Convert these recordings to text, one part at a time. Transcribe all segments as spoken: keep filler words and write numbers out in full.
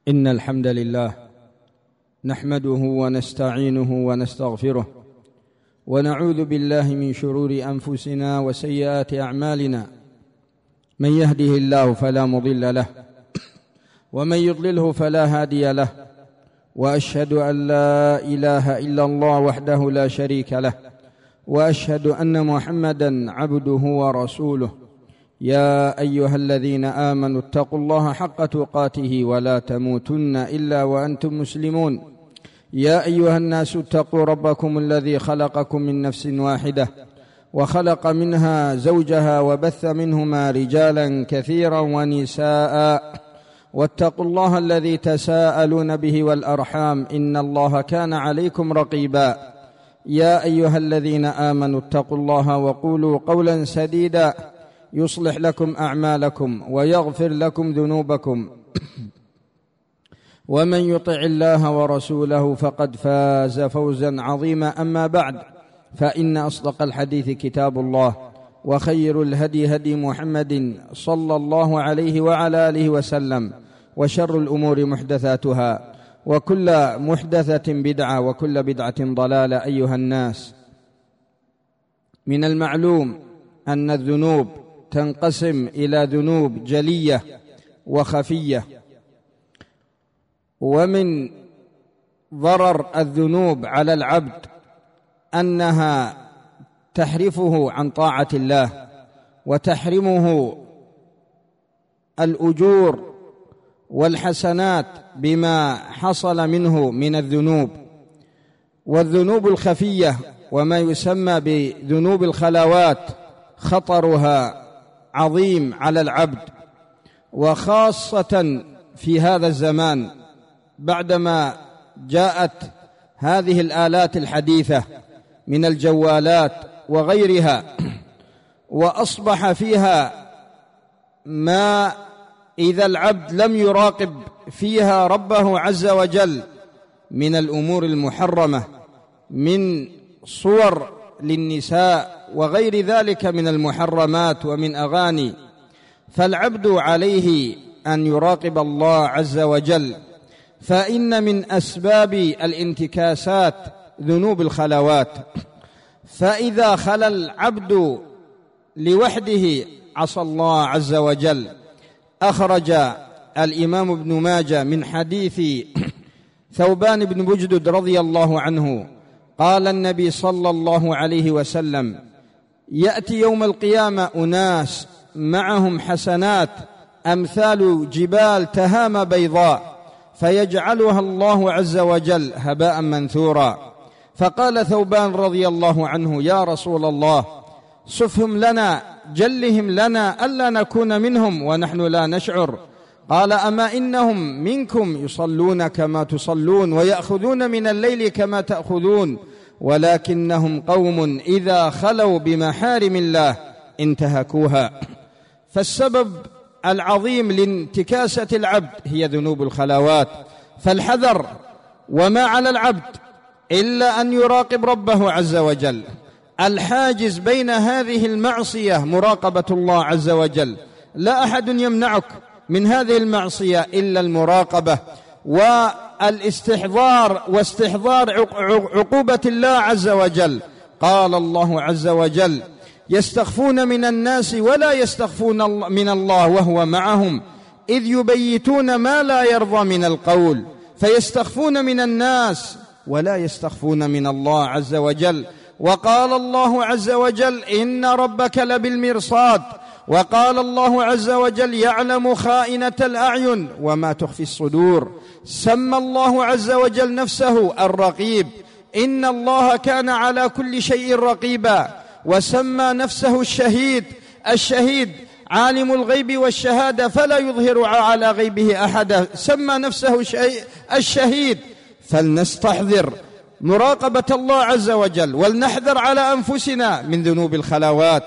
إن الحمد لله نحمده ونستعينه ونستغفره ونعوذ بالله من شرور أنفسنا وسيئات أعمالنا. من يهده الله فلا مضل له ومن يضلله فلا هادي له، وأشهد أن لا إله إلا الله وحده لا شريك له، وأشهد أن محمدًا عبده ورسوله. يا أيها الذين آمنوا اتقوا الله حق تقاته ولا تموتن إلا وأنتم مسلمون. يا أيها الناس اتقوا ربكم الذي خلقكم من نفس واحدة وخلق منها زوجها وبث منهما رجالا كثيرا ونساء، واتقوا الله الذي تساءلون به والأرحام إن الله كان عليكم رقيبا. يا أيها الذين آمنوا اتقوا الله وقولوا قولا سديدا يصلح لكم أعمالكم ويغفر لكم ذنوبكم، ومن يطع الله ورسوله فقد فاز فوزا عظيما. أما بعد، فإن أصدق الحديث كتاب الله، وخير الهدي هدي محمد صلى الله عليه وعلى آله وسلم، وشر الأمور محدثاتها، وكل محدثة بدعة، وكل بدعة ضلالة. أيها الناس، من المعلوم أن الذنوب تنقسم إلى ذنوب جلية وخفية، ومن ضرر الذنوب على العبد أنها تحرفه عن طاعة الله وتحرمه الأجور والحسنات بما حصل منه من الذنوب. والذنوب الخفية وما يسمى بذنوب الخلوات خطرها عظيم على العبد، وخاصة في هذا الزمان بعدما جاءت هذه الآلات الحديثة من الجوالات وغيرها، وأصبح فيها ما إذا العبد لم يراقب فيها ربه عز وجل من الأمور المحرمة، من صور للنساء وغير ذلك من المحرمات ومن أغاني، فالعبد عليه أن يراقب الله عز وجل، فإن من أسباب الانتكاسات ذنوب الخلوات. فإذا خلا العبد لوحده عصى الله عز وجل. أخرج الإمام ابن ماجه من حديث ثوبان بن بجدد رضي الله عنه قال النبي صلى الله عليه وسلم: يأتي يوم القيامة أناس معهم حسنات أمثال جبال تهامة بيضاء، فيجعلها الله عز وجل هباء منثورا. فقال ثوبان رضي الله عنه: يا رسول الله، صفهم لنا، جلهم لنا ألا نكون منهم ونحن لا نشعر. قال: أما إنهم منكم يصلون كما تصلون ويأخذون من الليل كما تأخذون، ولكنهم قوم إذا خلوا بمحارم الله انتهكوها. فالسبب العظيم لانتكاسة العبد هي ذنوب الخلوات، فالحذر. وما على العبد إلا أن يراقب ربه عز وجل. الحاجز بين هذه المعصية مراقبة الله عز وجل، لا أحد يمنعك من هذه المعصية إلا المراقبة والاستحضار واستحضار عقوبة الله عز وجل. قال الله عز وجل: يستخفون من الناس ولا يستخفون من الله وهو معهم إذ يبيتون ما لا يرضى من القول. فيستخفون من الناس ولا يستخفون من الله عز وجل. وقال الله عز وجل: إن ربك لبالمرصاد. وقال الله عز وجل: يعلم خائنة الأعين وما تخفي الصدور. سمى الله عز وجل نفسه الرقيب، إن الله كان على كل شيء رقيبا. وسمى نفسه الشهيد، الشهيد عالم الغيب والشهادة فلا يظهر على غيبه أحدا. سمى نفسه الشهيد. فلنستحضر مراقبة الله عز وجل، ولنحذر على أنفسنا من ذنوب الخلوات.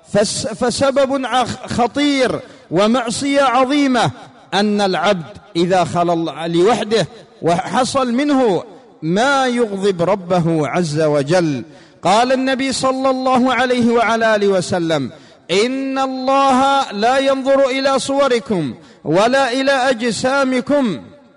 فسبب خطير ومعصية عظيمة أن العبد إذا خلا لوحده وحصل منه ما يغضب ربه عز وجل. قال النبي صلى الله عليه وعلى آله وسلم: إن الله لا ينظر إلى صوركم ولا إلى أجسامكم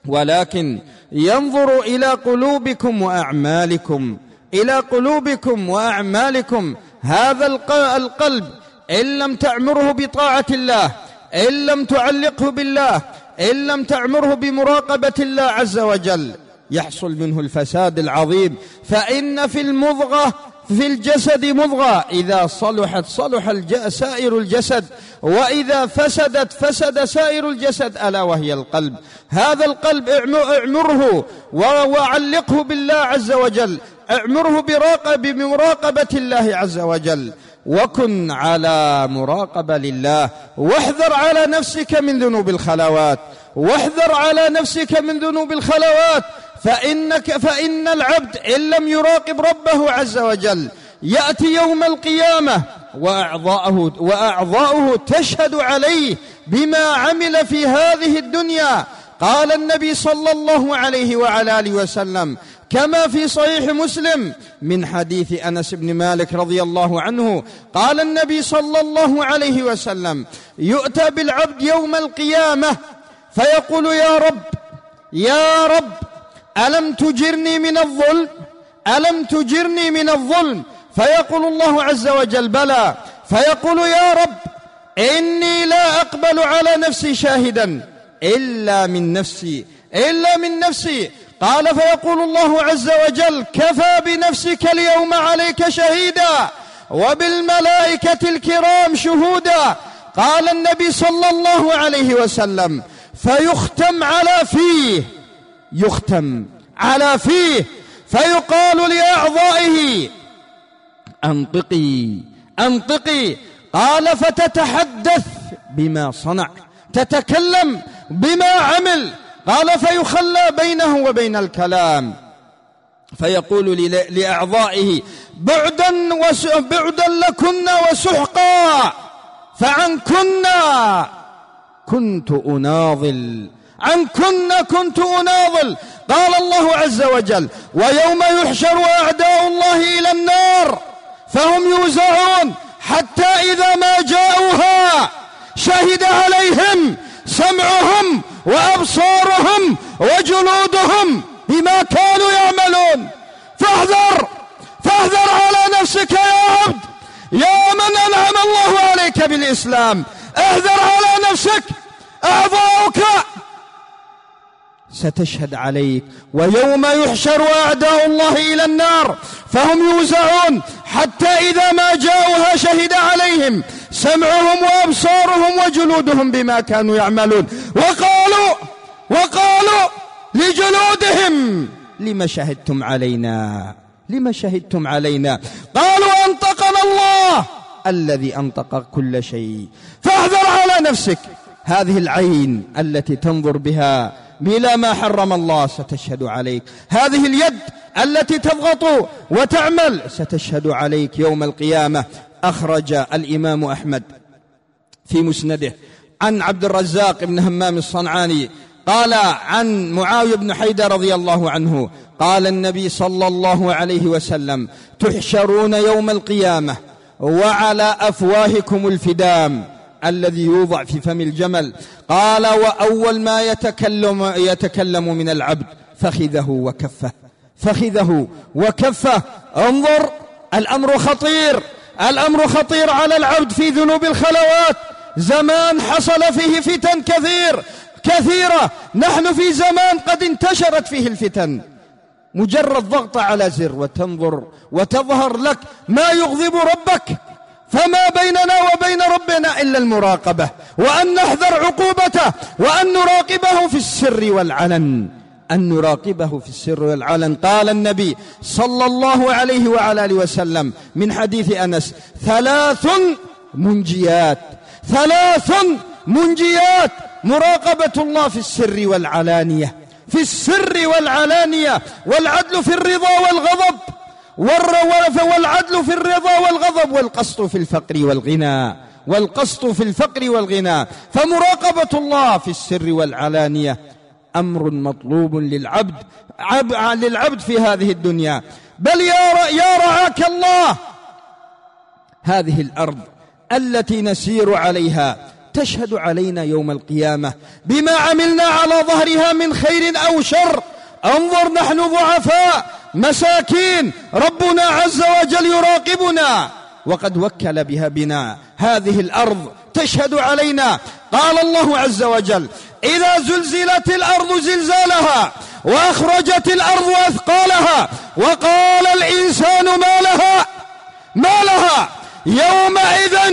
ولكن ينظر إلى قلوبكم وأعمالكم، إلى قلوبكم وأعمالكم. هذا القلب إن لم تعمره بطاعة الله، إن لم تعلقه بالله، إن لم تعمره بمراقبة الله عز وجل، يحصل منه الفساد العظيم. فإن في المضغة في الجسد مضغة، إذا صلحت صلح سائر الجسد، وإذا فسدت فسد سائر الجسد، ألا وهي القلب. هذا القلب اعمره وعلقه بالله عز وجل، اعمره بمراقبة الله عز وجل، وكن على مراقبة لله. واحذر على نفسك من ذنوب الخلوات، واحذر على نفسك من ذنوب الخلوات، فإنك فإن العبد إن لم يراقب ربه عز وجل يأتي يوم القيامة وأعضاؤه, وأعضاؤه تشهد عليه بما عمل في هذه الدنيا. قال النبي صلى الله عليه وعلى آله وسلم كما في صحيح مسلم من حديث أنس بن مالك رضي الله عنه، قال النبي صلى الله عليه وسلم: يؤتى بالعبد يوم القيامة فيقول: يا رب يا رب ألم تجرني من الظلم، ألم تجرني من الظلم؟ فيقول الله عز وجل: بلى. فيقول: يا رب إني لا أقبل على نفسي شاهدا إلا من نفسي، إلا من نفسي. قال: فيقول الله عز وجل: كفى بنفسك اليوم عليك شهيدا وبالملائكة الكرام شهودا. قال النبي صلى الله عليه وسلم: فيختم على فيه، يختم على فيه، فيقال لأعضائه: أنطقي أنطقي. قال: فتتحدث بما صنع، تتكلم بما عمل. قال: فيخلى بينه وبين الكلام، فيقول لأعضائه: بعدا, بعدا لكن وسحقا، فعنكن كنت أناضل، عنكن كنت أناضل. قال الله عز وجل: ويوم يحشر أعداء الله إلى النار فهم يوزعون حتى إذا ما جاءوها شهد عليهم سمعهم وأبصارهم وجلودهم بما كانوا يعملون. فاحذر فاحذر على نفسك يا عبد، يا من أنعم الله عليك بالإسلام، احذر على نفسك، أعضاؤك ستشهد عليك. ويوم يحشر أعداء الله إلى النار فهم يوزعون حتى إذا ما جاءوها شهد عليهم سمعهم وأبصارهم وجلودهم بما كانوا يعملون. وقالوا وقالوا لجلودهم: لما شهدتم علينا، لما شهدتم علينا؟ قالوا: أنطقنا الله الذي أنطق كل شيء. فاحذر على نفسك. هذه العين التي تنظر بها بلا ما حرم الله ستشهد عليك، هذه اليد التي تضغط وتعمل ستشهد عليك يوم القيامة. أخرج الإمام أحمد في مسنده عن عبد الرزاق بن همام الصنعاني قال عن معاوية بن حيدة رضي الله عنه قال النبي صلى الله عليه وسلم: تحشرون يوم القيامة وعلى أفواهكم الفدام الذي يوضع في فم الجمل. قال: وأول ما يتكلم, يتكلم من العبد فخذه وكفه، فخذه وكفه. انظر، الأمر خطير، الأمر خطير على العبد في ذنوب الخلوات. زمان حصل فيه فتن كثير كثيرة، نحن في زمان قد انتشرت فيه الفتن. مجرد ضغط على زر وتنظر وتظهر لك ما يغضب ربك. فما بيننا وبين ربنا إلا المراقبة، وأن نحذر عقوبته، وأن نراقبه في السر والعلن، أن نراقبه في السر والعلن. قال النبي صلى الله عليه وعلى آله وسلم من حديث أنس: ثلاث منجيات، ثلاث منجيات: مراقبة الله في السر والعلانية، في السر والعلانية، والعدل في الرضا والغضب، والعدل في الرضا والغضب، والقسط في الفقر والغنى، والقسط في الفقر والغنى. فمراقبة الله في السر والعلانية أمر مطلوب للعبد للعبد في هذه الدنيا. بل يا رعاك الله، هذه الأرض التي نسير عليها تشهد علينا يوم القيامة بما عملنا على ظهرها من خير أو شر. انظر، نحن ضعفاء مساكين، ربنا عز وجل يراقبنا وقد وكل بها بنا هذه الأرض تشهد علينا. قال الله عز وجل: إذا زلزلت الأرض زلزالها وأخرجت الأرض أثقالها وقال الإنسان ما لها ما لها يومئذ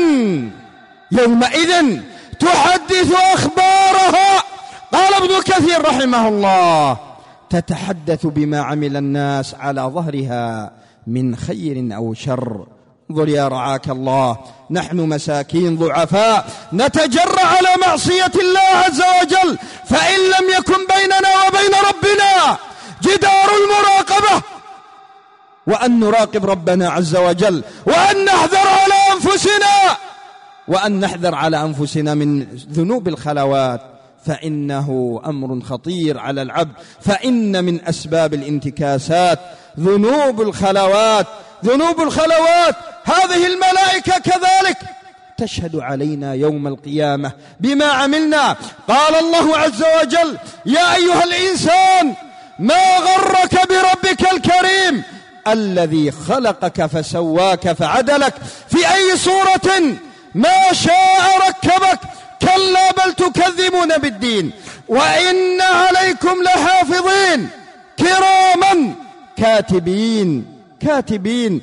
يومئذ تحدث أخبارها. قال ابن كثير رحمه الله: تتحدث بما عمل الناس على ظهرها من خير أو شر. انظر يا رعاك الله، نحن مساكين ضعفاء نتجرأ على معصية الله عز وجل، فإن لم يكن بيننا وبين ربنا جدار المراقبة، وأن نراقب ربنا عز وجل، وأن نحذر على أنفسنا وأن نحذر على أنفسنا من ذنوب الخلوات، فإنه أمر خطير على العبد. فإن من أسباب الانتكاسات ذنوب الخلوات ذنوب الخلوات هذه الملائكة كذلك تشهد علينا يوم القيامة بما عملنا. قال الله عز وجل: يا أيها الإنسان ما غرك بربك الكريم الذي خلقك فسواك فعدلك في أي صورة ما شاء ركبك. كلا بل تكذبون بالدين وإن عليكم لحافظين كراما كاتبين كاتبين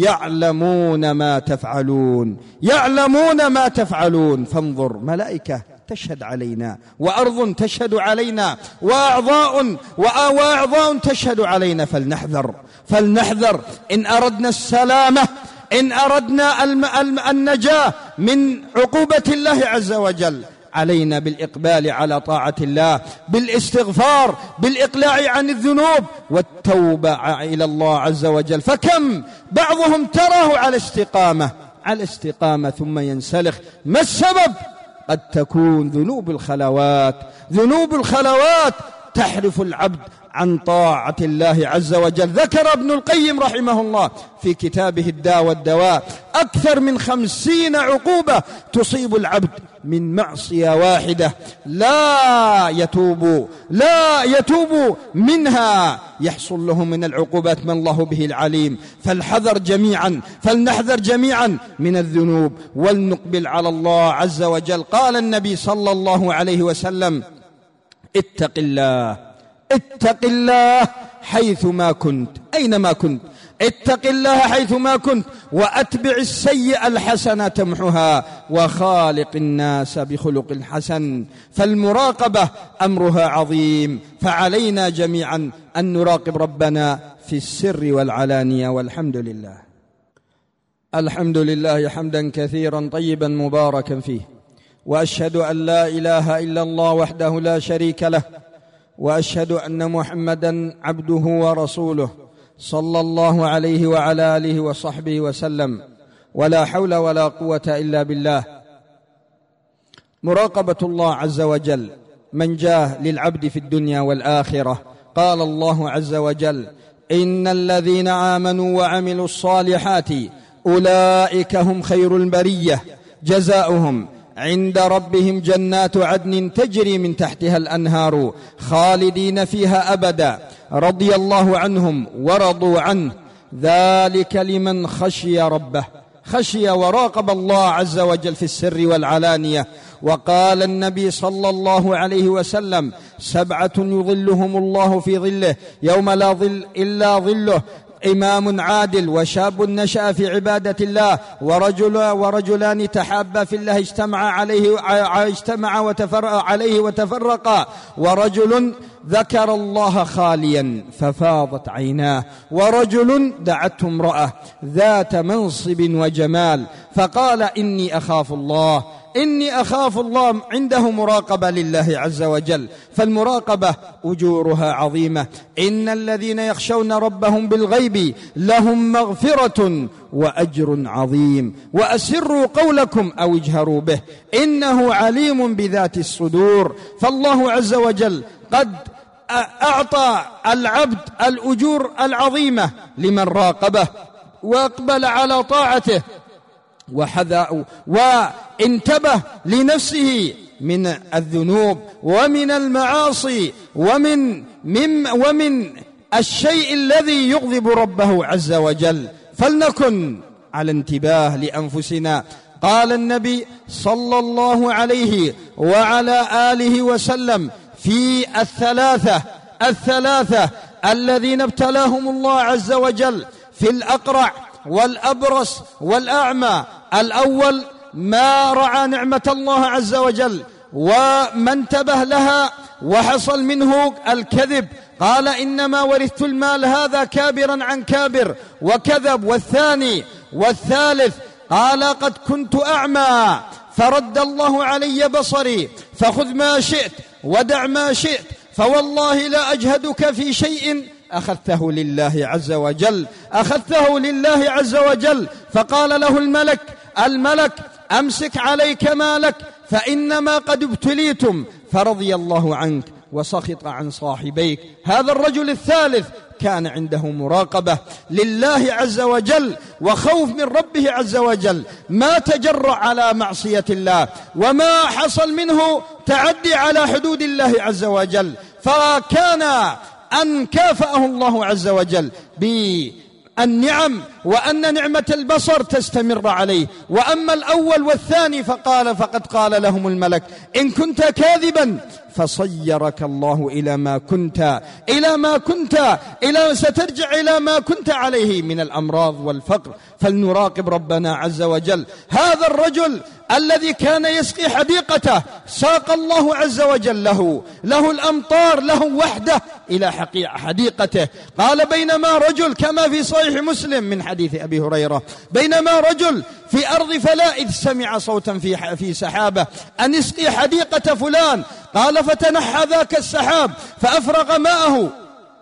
يعلمون ما تفعلون يعلمون ما تفعلون. فانظر، ملائكة تشهد علينا، وأرض تشهد علينا، وأعضاء وأعضاء تشهد علينا. فلنحذر فلنحذر إن أردنا السلامة، إن أردنا النجاة من عقوبة الله عز وجل. علينا بالإقبال على طاعة الله، بالاستغفار، بالإقلاع عن الذنوب، والتوبة إلى الله عز وجل. فكم بعضهم تراه على استقامة على استقامة ثم ينسلخ. ما السبب؟ قد تكون ذنوب الخلوات ذنوب الخلوات تحرف العبد عن طاعة الله عز وجل. ذكر ابن القيم رحمه الله في كتابه الداء والدواء أكثر من خمسين عقوبة تصيب العبد من معصية واحدة لا يتوب لا يتوب منها، يحصل له من العقوبات ما الله به العليم. فالحذر جميعا فلنحذر جميعا من الذنوب ولنقبل على الله عز وجل. قال النبي صلى الله عليه وسلم: اتق الله اتق الله حيثما كنت أينما كنت اتق الله حيثما كنت وأتبع السيئة الحسنة تمحها وخالق الناس بخلق حسن. فالمراقبة أمرها عظيم، فعلينا جميعا أن نراقب ربنا في السر والعلانية. والحمد لله الحمد لله حمدا كثيرا طيبا مباركا فيه، وأشهد أن لا إله إلا الله وحده لا شريك له، وأشهد أن محمدا عبده ورسوله صلى الله عليه وعلى آله وصحبه وسلم. ولا حول ولا قوة إلا بالله. مراقبة الله عز وجل منجاه للعبد في الدنيا والآخرة. قال الله عز وجل: إن الذين آمنوا وعملوا الصالحات أولئك هم خير البرية جزاؤهم عند ربهم جنات عدن تجري من تحتها الأنهار خالدين فيها أبدا رضي الله عنهم ورضوا عنه ذلك لمن خشي ربه خشي وراقب الله عز وجل في السر والعلانية. وقال النبي صلى الله عليه وسلم: سبعة يظلهم الله في ظله يوم لا ظل إلا ظله: إمام عادل، وشاب نشأ في عبادة الله، ورجل ورجلان تحابا في الله اجتمع عليه اجتمع وتفرق عليه وتفرقا، ورجل ذكر الله خاليا ففاضت عيناه، ورجل دعته امرأة ذات منصب وجمال فقال: إني أخاف الله إني أخاف الله. عنده مراقبة لله عز وجل، فالمراقبة أجورها عظيمة. إن الذين يخشون ربهم بالغيب لهم مغفرة وأجر عظيم. وأسروا قولكم أو اجهروا به إنه عليم بذات الصدور. فالله عز وجل قد أعطى العبد الأجور العظيمة لمن راقبه وأقبل على طاعته. وحذا وانتبه لنفسه من الذنوب ومن المعاصي ومن من ومن الشيء الذي يغضب ربه عز وجل، فلنكن على انتباه لأنفسنا. قال النبي صلى الله عليه وعلى آله وسلم في الثلاثة الثلاثة الذين ابتلاهم الله عز وجل في الأقرع والأبرص والأعمى: الأول ما رعى نعمة الله عز وجل وما انتبه لها وحصل منه الكذب، قال إنما ورثت المال هذا كابرا عن كابر وكذب. والثاني والثالث قال قد كنت أعمى فرد الله علي بصري فخذ ما شئت ودع ما شئت، فوالله لا أجهدك في شيء أخذته لله عز وجل أخذته لله عز وجل. فقال له الملك الملك أمسك عليك مالك فإنما قد ابتليتم، فرضي الله عنك وسخط عن صاحبيك. هذا الرجل الثالث كان عنده مراقبة لله عز وجل وخوف من ربه عز وجل، ما تجرأ على معصية الله وما حصل منه تعدي على حدود الله عز وجل، فكان أن كافأه الله عز وجل بالنعم وأن نعمة البصر تستمر عليه. وأما الأول والثاني فقال فقد قال لهم الملك: إن كنت كاذبا فصيرك الله إلى ما كنت إلى ما كنت إلى سترجع إلى ما كنت عليه من الأمراض والفقر. فلنراقب ربنا عز وجل. هذا الرجل الذي كان يسقي حديقته ساق الله عز وجل له له الأمطار له وحده إلى حديقته. قال: بينما رجل، كما في صحيح مسلم من حديث أبي هريرة، بينما رجل في أرض فلا إذ سمع صوتا في في سحابة أن اسقي حديقة فلان، قال فتنحى ذاك السحاب فأفرغ ماءه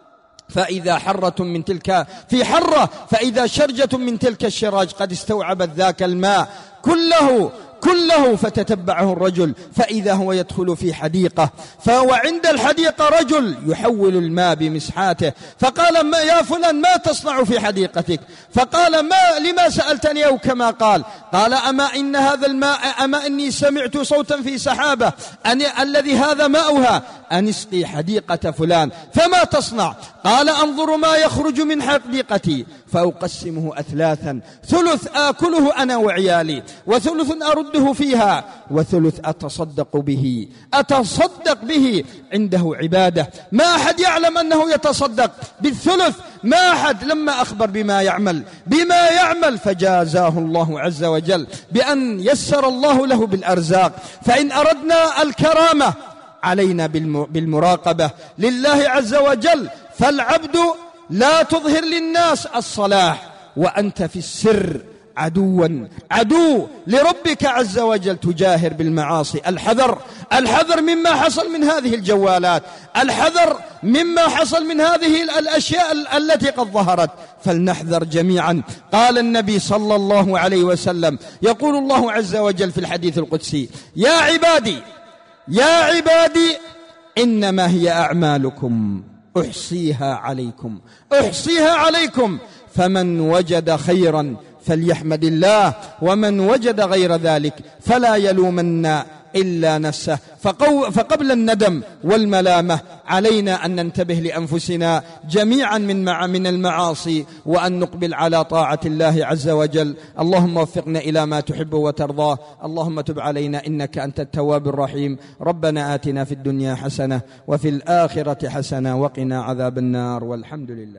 فإذا حرة من تلك في حرة فإذا شرجة من تلك الشراج قد استوعبت ذاك الماء كله كله فتتبعه الرجل فإذا هو يدخل في حديقة، وعند الحديقة رجل يحول الماء بمسحاته، فقال: ما يا فلان ما تصنع في حديقتك؟ فقال: ما لما سألتني؟ أو كما قال قال: أما إن هذا الماء أما إني سمعت صوتا في سحابة أن الذي هذا ماؤها أن اسقي حديقة فلان، فما تصنع؟ قال: أنظر ما يخرج من حديقتي فأقسمه أثلاثا، ثلث آكله أنا وعيالي، وثلث أرده فيها، وثلث أتصدق به أتصدق به عنده عبادة. ما أحد يعلم أنه يتصدق بالثلث، ما أحد. لما أخبر بما يعمل بما يعمل فجازاه الله عز وجل بأن يسر الله له بالأرزاق. فإن أردنا الكرامة علينا بالمراقبة لله عز وجل، فالعبد لا تظهر للناس الصلاح وأنت في السر عدوا عدو لربك عز وجل، تجاهر بالمعاصي. الحذر الحذر مما حصل من هذه الجوالات، الحذر مما حصل من هذه الأشياء التي قد ظهرت، فلنحذر جميعا. قال النبي صلى الله عليه وسلم، يقول الله عز وجل في الحديث القدسي: يا عبادي يا عبادي إنما هي أعمالكم أحصيها عليكم أحصيها عليكم فمن وجد خيرا فليحمد الله ومن وجد غير ذلك فلا يلومن إلا نفسه. فقبل الندم والملامة علينا أن ننتبه لأنفسنا جميعا من مع من المعاصي وأن نقبل على طاعة الله عز وجل. اللهم وفقنا إلى ما تحب وترضاه، اللهم تب علينا إنك أنت التواب الرحيم. ربنا آتنا في الدنيا حسنة وفي الآخرة حسنة وقنا عذاب النار، والحمد لله.